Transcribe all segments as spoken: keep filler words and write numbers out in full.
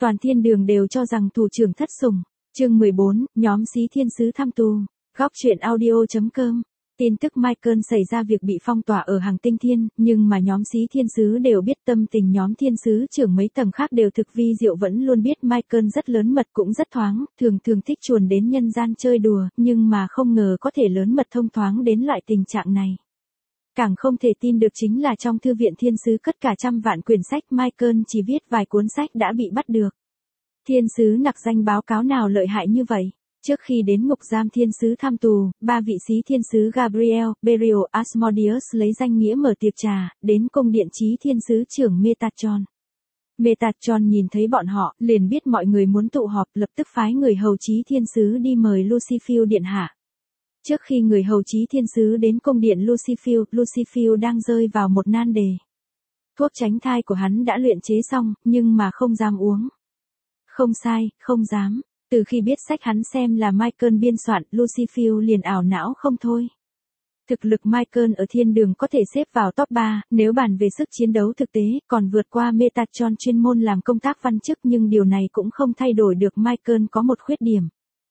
Toàn thiên đường đều cho rằng thủ trưởng thất sủng. Chương mười bốn, nhóm xí thiên sứ thăm tù. Góc truyện audio chấm com. Tin tức Michael xảy ra việc bị phong tỏa ở hàng tinh thiên, nhưng mà nhóm xí thiên sứ đều biết tâm tình nhóm thiên sứ trưởng mấy tầng khác đều thực vi diệu vẫn luôn biết Michael rất lớn mật cũng rất thoáng, thường thường thích chuồn đến nhân gian chơi đùa, nhưng mà không ngờ có thể lớn mật thông thoáng đến loại tình trạng này. Càng không thể tin được chính là trong thư viện thiên sứ cất cả trăm vạn quyển sách Michael chỉ viết vài cuốn sách đã bị bắt được. Thiên sứ nặc danh báo cáo nào lợi hại như vậy? Trước khi đến ngục giam thiên sứ thăm tù, ba vị sĩ thiên sứ Gabriel, Berial, Asmodeus lấy danh nghĩa mở tiệc trà, đến cung điện chí thiên sứ trưởng Metatron. Metatron nhìn thấy bọn họ, liền biết mọi người muốn tụ họp, lập tức phái người hầu chí thiên sứ đi mời Lucifer điện hạ. Trước khi người hầu chí thiên sứ đến cung điện Lucifer, Lucifer đang rơi vào một nan đề. Thuốc tránh thai của hắn đã luyện chế xong, nhưng mà không dám uống. Không sai, không dám. Từ khi biết sách hắn xem là Michael biên soạn, Lucifer liền ảo não không thôi. Thực lực Michael ở thiên đường có thể xếp vào top ba, nếu bàn về sức chiến đấu thực tế, còn vượt qua Metatron chuyên môn làm công tác văn chức, nhưng điều này cũng không thay đổi được Michael có một khuyết điểm.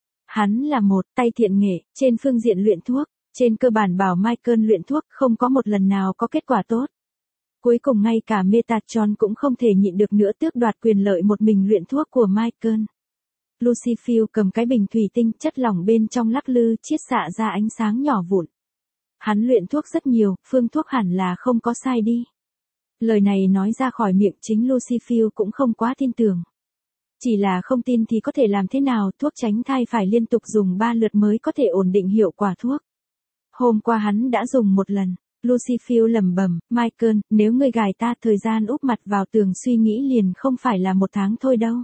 Hắn là một tay thiện nghệ, trên phương diện luyện thuốc, trên cơ bản bảo Michael luyện thuốc không có một lần nào có kết quả tốt. Cuối cùng ngay cả Metatron cũng không thể nhịn được nữa tước đoạt quyền lợi một mình luyện thuốc của Michael. Lucifer cầm cái bình thủy tinh, chất lỏng bên trong lắc lư, chiết xạ ra ánh sáng nhỏ vụn. Hắn luyện thuốc rất nhiều, phương thuốc hẳn là không có sai đi. Lời này nói ra khỏi miệng chính Lucifer cũng không quá tin tưởng. Chỉ là không tin thì có thể làm thế nào, thuốc tránh thai phải liên tục dùng ba lượt mới có thể ổn định hiệu quả thuốc. Hôm qua hắn đã dùng một lần. Lucifer lẩm bẩm, Michael, nếu ngươi gài ta thời gian úp mặt vào tường suy nghĩ liền không phải là một tháng thôi đâu.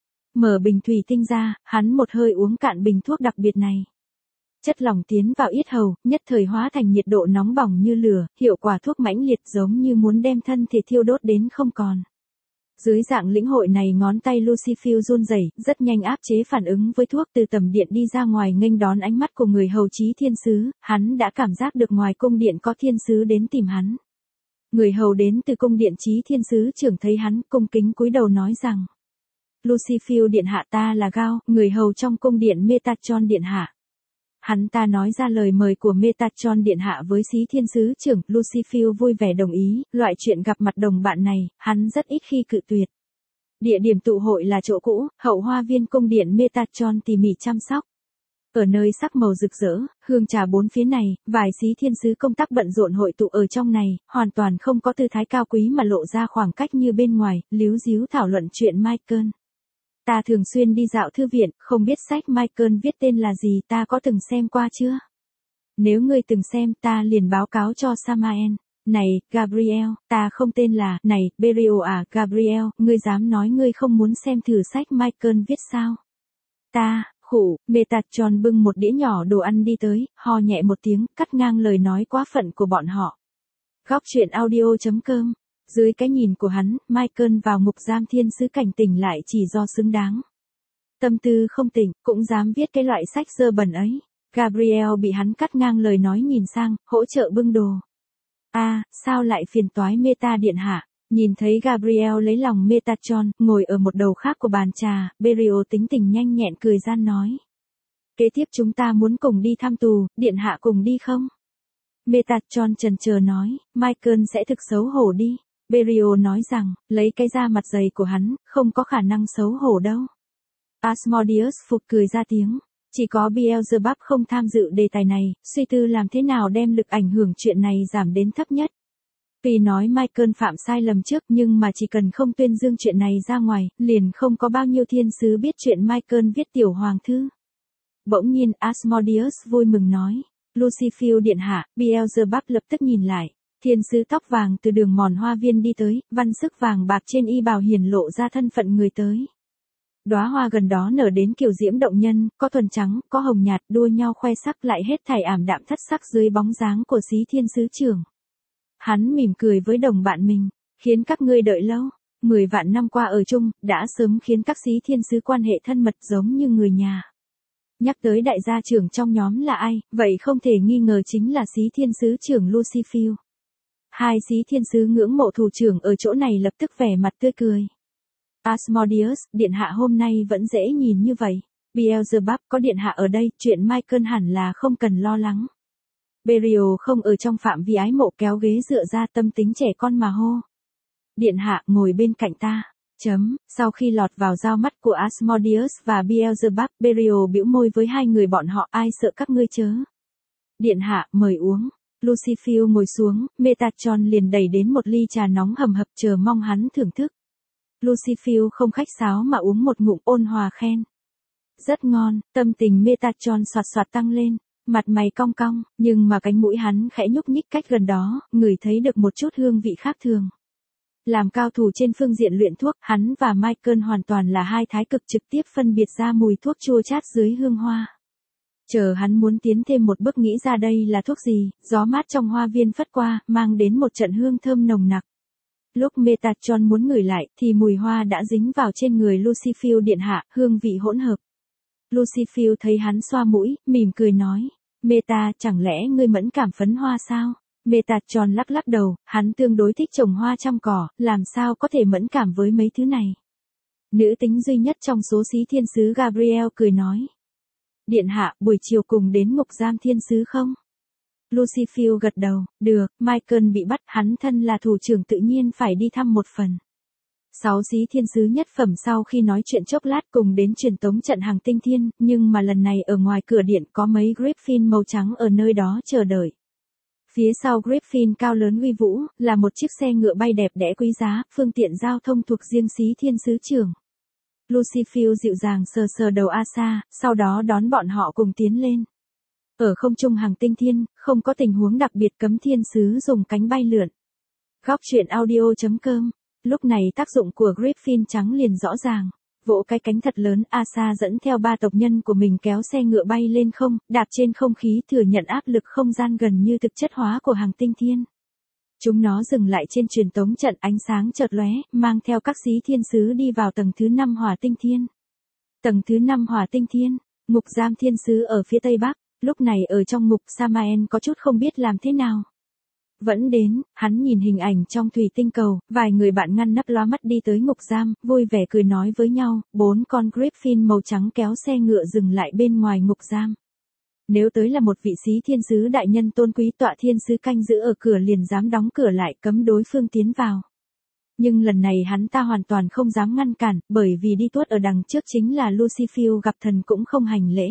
Mở bình thủy tinh ra, hắn một hơi uống cạn bình thuốc đặc biệt này. Chất lỏng tiến vào yết hầu, nhất thời hóa thành nhiệt độ nóng bỏng như lửa, hiệu quả thuốc mãnh liệt giống như muốn đem thân thể thiêu đốt đến không còn. Dưới dạng lĩnh hội này ngón tay Lucifer run rẩy, rất nhanh áp chế phản ứng với thuốc, từ tầm điện đi ra ngoài nghênh đón ánh mắt của người hầu chí thiên sứ, hắn đã cảm giác được ngoài cung điện có thiên sứ đến tìm hắn. Người hầu đến từ cung điện chí thiên sứ trưởng thấy hắn, cung kính cúi đầu nói rằng: Lucifer điện hạ, ta là Gao, người hầu trong cung điện Metatron điện hạ. Hắn ta nói ra lời mời của Metatron điện hạ với xí thiên sứ trưởng, Lucifer vui vẻ đồng ý, loại chuyện gặp mặt đồng bạn này, hắn rất ít khi cự tuyệt. Địa điểm tụ hội là chỗ cũ, hậu hoa viên cung điện Metatron tỉ mỉ chăm sóc. Ở nơi sắc màu rực rỡ, hương trà bốn phía này, vài xí thiên sứ công tác bận rộn hội tụ ở trong này, hoàn toàn không có tư thái cao quý mà lộ ra khoảng cách như bên ngoài, líu díu thảo luận chuyện Michael. Ta thường xuyên đi dạo thư viện, không biết sách Michael viết tên là gì, ta có từng xem qua chưa? Nếu ngươi từng xem, ta liền báo cáo cho Samael. Này, Gabriel, ta không tên là, này, Berial à, Gabriel, ngươi dám nói ngươi không muốn xem thử sách Michael viết sao? Ta, khủ, Metatron bưng một đĩa nhỏ đồ ăn đi tới, ho nhẹ một tiếng, cắt ngang lời nói quá phận của bọn họ. Góc truyện audio chấm com. Dưới cái nhìn của hắn, Michael vào ngục giam thiên sứ cảnh tỉnh lại chỉ do xứng đáng. Tâm tư không tỉnh, cũng dám viết cái loại sách dơ bẩn ấy. Gabriel bị hắn cắt ngang lời nói nhìn sang, hỗ trợ bưng đồ. A, à, sao lại phiền toái Meta điện hạ? Nhìn thấy Gabriel lấy lòng Metatron, ngồi ở một đầu khác của bàn trà, Berial tính tình nhanh nhẹn cười gian nói. Kế tiếp chúng ta muốn cùng đi thăm tù, điện hạ cùng đi không? Metatron chần chờ nói, Michael sẽ thực xấu hổ đi. Berial nói rằng, lấy cái da mặt dày của hắn, không có khả năng xấu hổ đâu. Asmodeus phục cười ra tiếng. Chỉ có Beelzebub không tham dự đề tài này, suy tư làm thế nào đem lực ảnh hưởng chuyện này giảm đến thấp nhất. Tuy nói Michael phạm sai lầm trước nhưng mà chỉ cần không tuyên dương chuyện này ra ngoài, liền không có bao nhiêu thiên sứ biết chuyện Michael viết tiểu hoàng thư. Bỗng nhiên Asmodeus vui mừng nói. Lucifer điện hạ, Beelzebub lập tức nhìn lại. Thiên sứ tóc vàng từ đường mòn hoa viên đi tới, văn sức vàng bạc trên y bào hiển lộ ra thân phận người tới. Đóa hoa gần đó nở đến kiểu diễm động nhân, có thuần trắng, có hồng nhạt, đua nhau khoe sắc, lại hết thảy ảm đạm thất sắc dưới bóng dáng của xí thiên sứ trưởng. Hắn mỉm cười với đồng bạn mình, khiến các ngươi đợi lâu. Mười vạn năm qua ở chung, đã sớm khiến các xí thiên sứ quan hệ thân mật giống như người nhà. Nhắc tới đại gia trưởng trong nhóm là ai, vậy không thể nghi ngờ chính là xí thiên sứ trưởng Lucifer. Hai xí thiên sứ ngưỡng mộ thủ trưởng ở chỗ này lập tức vẻ mặt tươi cười. Asmodeus, điện hạ hôm nay vẫn dễ nhìn như vậy. Beelzebub, có điện hạ ở đây, chuyện Michael hẳn là không cần lo lắng. Berial không ở trong phạm vi ái mộ, kéo ghế dựa ra, tâm tính trẻ con mà hô. Điện hạ, ngồi bên cạnh ta. Chấm, sau khi lọt vào dao mắt của Asmodeus và Beelzebub, Berial bĩu môi với hai người bọn họ, ai sợ các ngươi chớ. Điện hạ, mời uống. Lucifer ngồi xuống, Metatron liền đẩy đến một ly trà nóng hầm hập, chờ mong hắn thưởng thức. Lucifer không khách sáo mà uống một ngụm, ôn hòa khen. Rất ngon, tâm tình Metatron soạt soạt tăng lên, mặt mày cong cong, nhưng mà cánh mũi hắn khẽ nhúc nhích cách gần đó, ngửi thấy được một chút hương vị khác thường. Làm cao thủ trên phương diện luyện thuốc, hắn và Michael hoàn toàn là hai thái cực, trực tiếp phân biệt ra mùi thuốc chua chát dưới hương hoa. Chờ hắn muốn tiến thêm một bước nghĩ ra đây là thuốc gì, gió mát trong hoa viên phất qua, mang đến một trận hương thơm nồng nặc. Lúc Metatron muốn ngửi lại, thì mùi hoa đã dính vào trên người Lucifer điện hạ, hương vị hỗn hợp. Lucifer thấy hắn xoa mũi, mỉm cười nói, Meta, chẳng lẽ ngươi mẫn cảm phấn hoa sao? Metatron lắc lắc đầu, hắn tương đối thích trồng hoa trăm cỏ, làm sao có thể mẫn cảm với mấy thứ này. Nữ tính duy nhất trong số sĩ thiên sứ Gabriel cười nói. Điện hạ, buổi chiều cùng đến ngục giam thiên sứ không? Lucifer gật đầu, được, Michael bị bắt, hắn thân là thủ trưởng tự nhiên phải đi thăm một phần. Sáu sĩ thiên sứ nhất phẩm sau khi nói chuyện chốc lát cùng đến truyền tống trận hàng tinh thiên, nhưng mà lần này ở ngoài cửa điện có mấy Griffin màu trắng ở nơi đó chờ đợi. Phía sau Griffin cao lớn uy vũ, là một chiếc xe ngựa bay đẹp đẽ quý giá, phương tiện giao thông thuộc riêng sĩ thiên sứ trưởng. Lucifer dịu dàng sờ sờ đầu Asa, sau đó đón bọn họ cùng tiến lên. Ở không trung hàng tinh thiên, không có tình huống đặc biệt cấm thiên sứ dùng cánh bay lượn. Góc truyện audio chấm com. Lúc này tác dụng của Griffin trắng liền rõ ràng. Vỗ cái cánh thật lớn, Asa dẫn theo ba tộc nhân của mình kéo xe ngựa bay lên không, đạp trên không khí thừa nhận áp lực không gian gần như thực chất hóa của hàng tinh thiên. Chúng nó dừng lại trên truyền tống trận, ánh sáng chợt lóe, mang theo các sĩ thiên sứ đi vào tầng thứ năm hỏa tinh thiên. Tầng thứ năm hỏa tinh thiên, ngục giam thiên sứ ở phía tây bắc, lúc này ở trong ngục Samael có chút không biết làm thế nào. Vẫn đến, hắn nhìn hình ảnh trong thủy tinh cầu, vài người bạn ngăn nắp lóa mắt đi tới ngục giam, vui vẻ cười nói với nhau, bốn con Griffin màu trắng kéo xe ngựa dừng lại bên ngoài ngục giam. Nếu tới là một vị sĩ thiên sứ đại nhân tôn quý, tọa thiên sứ canh giữ ở cửa liền dám đóng cửa lại cấm đối phương tiến vào. Nhưng lần này hắn ta hoàn toàn không dám ngăn cản, bởi vì đi tuốt ở đằng trước chính là Lucifer, gặp thần cũng không hành lễ.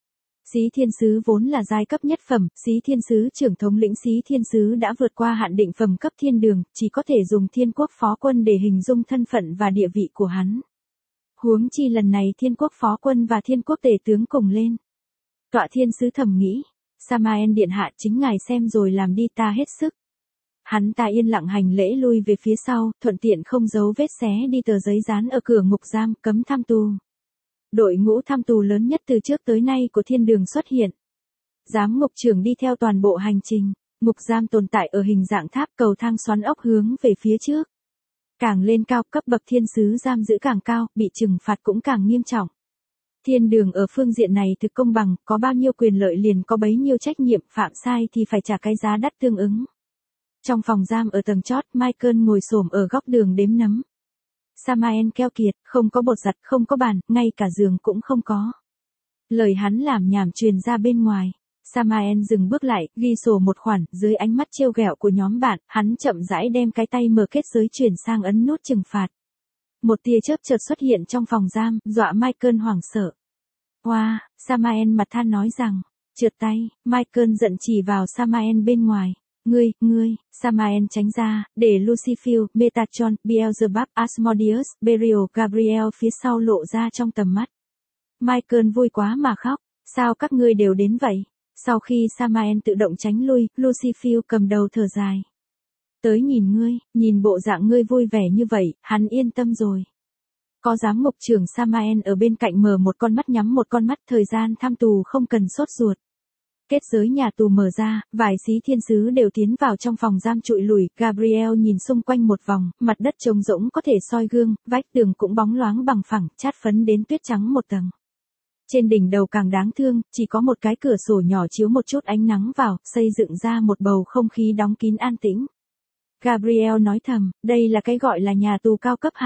Sĩ thiên sứ vốn là giai cấp nhất phẩm, sĩ thiên sứ trưởng thống lĩnh sĩ thiên sứ đã vượt qua hạn định phẩm cấp thiên đường, chỉ có thể dùng thiên quốc phó quân để hình dung thân phận và địa vị của hắn. Huống chi lần này thiên quốc phó quân và thiên quốc tể tướng cùng lên. Tọa thiên sứ thầm nghĩ, Samael điện hạ, chính ngài xem rồi làm đi, ta hết sức. Hắn ta yên lặng hành lễ lui về phía sau, thuận tiện không giấu vết xé đi tờ giấy dán ở cửa ngục giam, cấm tham tù. Đội ngũ tham tù lớn nhất từ trước tới nay của thiên đường xuất hiện. Giám ngục trưởng đi theo toàn bộ hành trình, ngục giam tồn tại ở hình dạng tháp, cầu thang xoắn ốc hướng về phía trước. Càng lên cao, cấp bậc thiên sứ giam giữ càng cao, bị trừng phạt cũng càng nghiêm trọng. Thiên đường ở phương diện này thực công bằng, có bao nhiêu quyền lợi liền có bấy nhiêu trách nhiệm, phạm sai thì phải trả cái giá đắt tương ứng. Trong phòng giam ở tầng chót, Michael ngồi xổm ở góc đường đếm nấm. Samael keo kiệt, không có bột giặt, không có bàn, ngay cả giường cũng không có. Lời hắn làm nhảm truyền ra bên ngoài. Samael dừng bước lại, ghi sổ một khoản, dưới ánh mắt trêu ghẹo của nhóm bạn, hắn chậm rãi đem cái tay mở kết giới chuyển sang ấn nút trừng phạt. Một tia chớp chợt xuất hiện trong phòng giam, dọa Michael hoảng sợ. Wow, Samael mặt than nói rằng, trượt tay, Michael giận chỉ vào Samael bên ngoài. Ngươi, ngươi, Samael tránh ra, để Lucifer, Metatron, Beelzebub, Asmodeus, Berial, Gabriel phía sau lộ ra trong tầm mắt. Michael vui quá mà khóc, sao các ngươi đều đến vậy? Sau khi Samael tự động tránh lui, Lucifer cầm đầu thở dài. Tới nhìn ngươi, nhìn bộ dạng ngươi vui vẻ như vậy, hắn yên tâm rồi. Có giám ngục trưởng Samael ở bên cạnh mở một con mắt nhắm một con mắt, thời gian tham tù không cần sốt ruột. Kết giới nhà tù mở ra, vài sĩ thiên sứ đều tiến vào trong phòng giam trụi lùi, Gabriel nhìn xung quanh một vòng, mặt đất trống rỗng có thể soi gương, vách tường cũng bóng loáng bằng phẳng, chát phấn đến tuyết trắng một tầng. Trên đỉnh đầu càng đáng thương, chỉ có một cái cửa sổ nhỏ chiếu một chút ánh nắng vào, xây dựng ra một bầu không khí đóng kín an tĩnh. Gabriel nói thầm, đây là cái gọi là nhà tù cao cấp hả?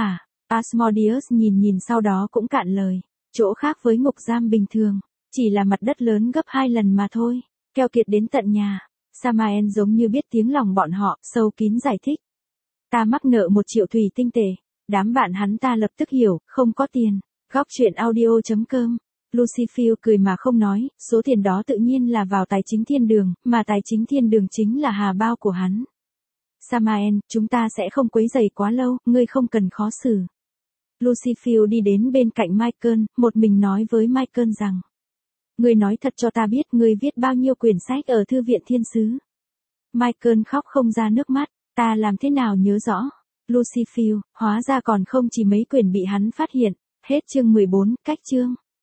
Asmodeus nhìn nhìn sau đó cũng cạn lời. Chỗ khác với ngục giam bình thường, chỉ là mặt đất lớn gấp hai lần mà thôi. Keo kiệt đến tận nhà. Samael giống như biết tiếng lòng bọn họ, sâu kín giải thích. Ta mắc nợ một triệu thủy tinh tệ. Đám bạn hắn ta lập tức hiểu, không có tiền. Góc chuyện audio chấm com. Lucifer cười mà không nói, số tiền đó tự nhiên là vào tài chính thiên đường, mà tài chính thiên đường chính là hà bao của hắn. Samael, chúng ta sẽ không quấy rầy quá lâu, ngươi không cần khó xử. Lucifer đi đến bên cạnh Michael, một mình nói với Michael rằng. Ngươi nói thật cho ta biết ngươi viết bao nhiêu quyển sách ở thư viện thiên sứ. Michael khóc không ra nước mắt, ta làm thế nào nhớ rõ. Lucifer, hóa ra còn không chỉ mấy quyển bị hắn phát hiện. Hết chương mười bốn, cách chương.